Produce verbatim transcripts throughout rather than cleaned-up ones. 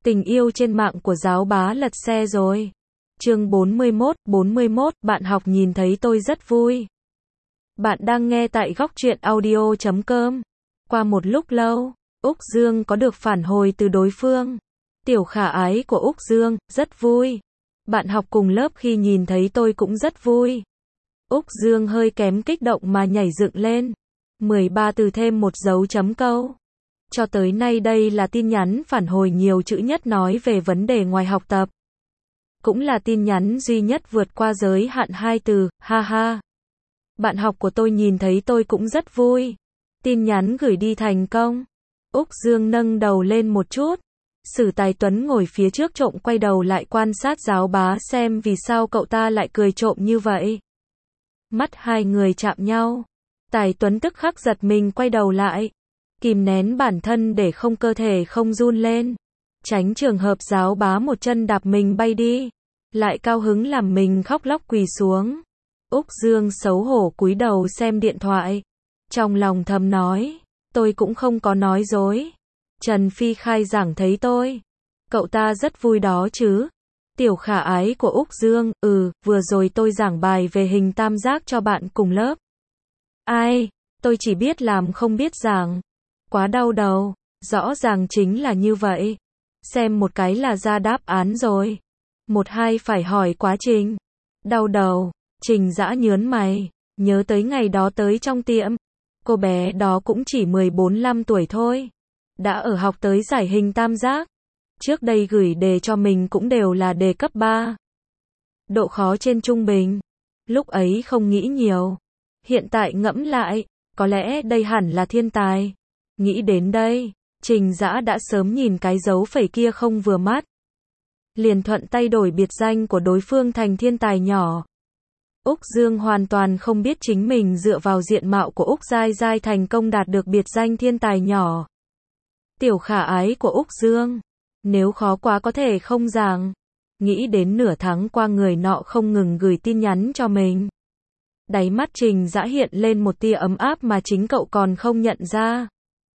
Tình yêu trên mạng của giáo bá lật xe rồi. Chương bốn mươi mốt, bốn mươi mốt, bạn học nhìn thấy tôi rất vui. Bạn đang nghe tại góc truyện audio chấm com. Qua một lúc lâu, Úc Dương có được phản hồi từ đối phương. Tiểu khả ái của Úc Dương, rất vui. Bạn học cùng lớp khi nhìn thấy tôi cũng rất vui. Úc Dương hơi kém kích động mà nhảy dựng lên. mười ba từ thêm một dấu chấm câu. Cho tới nay đây là tin nhắn phản hồi nhiều chữ nhất nói về vấn đề ngoài học tập. Cũng là tin nhắn duy nhất vượt qua giới hạn hai từ, ha ha. Bạn học của tôi nhìn thấy tôi cũng rất vui. Tin nhắn gửi đi thành công. Úc Dương nâng đầu lên một chút. Sử Tài Tuấn ngồi phía trước trộm quay đầu lại quan sát giáo bá xem vì sao cậu ta lại cười trộm như vậy. Mắt hai người chạm nhau. Tài Tuấn tức khắc giật mình quay đầu lại. Kìm nén bản thân để không cơ thể không run lên. Tránh trường hợp giáo bá một chân đạp mình bay đi. Lại cao hứng làm mình khóc lóc quỳ xuống. Úc Dương xấu hổ cúi đầu xem điện thoại. Trong lòng thầm nói, tôi cũng không có nói dối. Trần Phi khai giảng thấy tôi. Cậu ta rất vui đó chứ. Tiểu khả ái của Úc Dương, ừ, vừa rồi tôi giảng bài về hình tam giác cho bạn cùng lớp. Ai, tôi chỉ biết làm không biết giảng. Quá đau đầu, rõ ràng chính là như vậy. Xem một cái là ra đáp án rồi. Một hai phải hỏi quá trình. Đau đầu, Trình Dã nhớn mày, nhớ tới ngày đó tới trong tiệm. Cô bé đó cũng chỉ mười bốn lăm tuổi thôi. Đã ở học tới giải hình tam giác. Trước đây gửi đề cho mình cũng đều là đề cấp ba. Độ khó trên trung bình. Lúc ấy không nghĩ nhiều. Hiện tại ngẫm lại, có lẽ đây hẳn là thiên tài. Nghĩ đến đây, Trình Dã đã sớm nhìn cái dấu phẩy kia không vừa mắt. Liền thuận tay đổi biệt danh của đối phương thành thiên tài nhỏ. Úc Dương hoàn toàn không biết chính mình dựa vào diện mạo của Úc Giai Giai thành công đạt được biệt danh thiên tài nhỏ. Tiểu khả ái của Úc Dương. Nếu khó quá có thể không giảng. Nghĩ đến nửa tháng qua người nọ không ngừng gửi tin nhắn cho mình. Đáy mắt Trình Dã hiện lên một tia ấm áp mà chính cậu còn không nhận ra.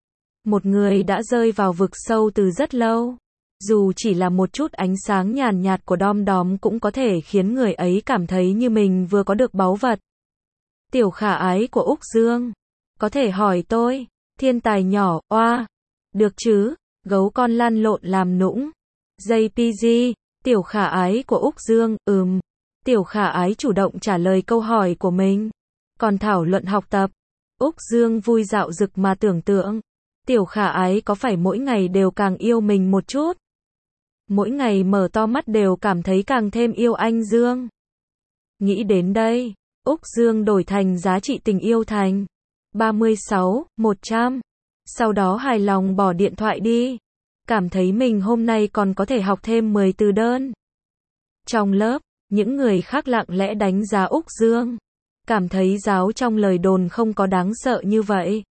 Một người đã rơi vào vực sâu từ rất lâu. Dù chỉ là một chút ánh sáng nhàn nhạt của đom đóm cũng có thể khiến người ấy cảm thấy như mình vừa có được báu vật. Tiểu khả ái của Úc Dương. Có thể hỏi tôi, thiên tài nhỏ, oa. Được chứ, gấu con lăn lộn làm nũng. gi pê giê, tiểu khả ái của Úc Dương, ừm. Tiểu khả ái chủ động trả lời câu hỏi của mình. Còn thảo luận học tập. Úc Dương vui dạo dực mà tưởng tượng. Tiểu khả ái có phải mỗi ngày đều càng yêu mình một chút? Mỗi ngày mở to mắt đều cảm thấy càng thêm yêu anh Dương. Nghĩ đến đây, Úc Dương đổi thành giá trị tình yêu thành ba mươi sáu, một trăm. Sau đó hài lòng bỏ điện thoại đi. Cảm thấy mình hôm nay còn có thể học thêm mười từ đơn. Trong lớp, những người khác lặng lẽ đánh giá Úc Dương. Cảm thấy giáo trong lời đồn không có đáng sợ như vậy.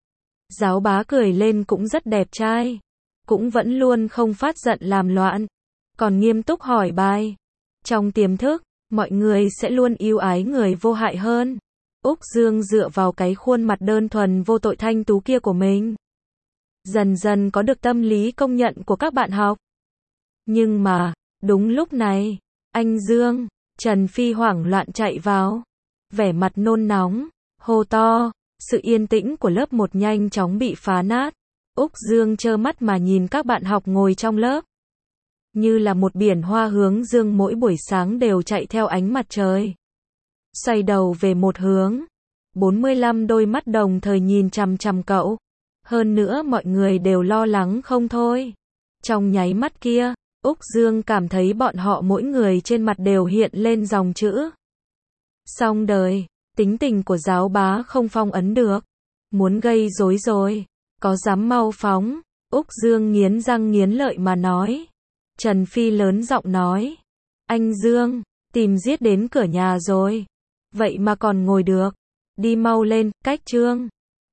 Giáo bá cười lên cũng rất đẹp trai. Cũng vẫn luôn không phát giận làm loạn. Còn nghiêm túc hỏi bài. Trong tiềm thức, mọi người sẽ luôn yêu ái người vô hại hơn. Úc Dương dựa vào cái khuôn mặt đơn thuần vô tội thanh tú kia của mình. Dần dần có được tâm lý công nhận của các bạn học. Nhưng mà, đúng lúc này, anh Dương, Trần Phi hoảng loạn chạy vào. Vẻ mặt nôn nóng, hô to, sự yên tĩnh của lớp một nhanh chóng bị phá nát. Úc Dương trơ mắt mà nhìn các bạn học ngồi trong lớp. Như là một biển hoa hướng dương mỗi buổi sáng đều chạy theo ánh mặt trời. Xoay đầu về một hướng. bốn mươi lăm đôi mắt đồng thời nhìn chằm chằm cậu. Hơn nữa mọi người đều lo lắng không thôi. Trong nháy mắt kia, Úc Dương cảm thấy bọn họ mỗi người trên mặt đều hiện lên dòng chữ. Xong đời, tính tình của giáo bá không phong ấn được. Muốn gây rối rồi. Có dám mau phóng. Úc Dương nghiến răng nghiến lợi mà nói. Trần Phi lớn giọng nói. Anh Dương, tìm giết đến cửa nhà rồi. Vậy mà còn ngồi được. Đi mau lên, cách chương.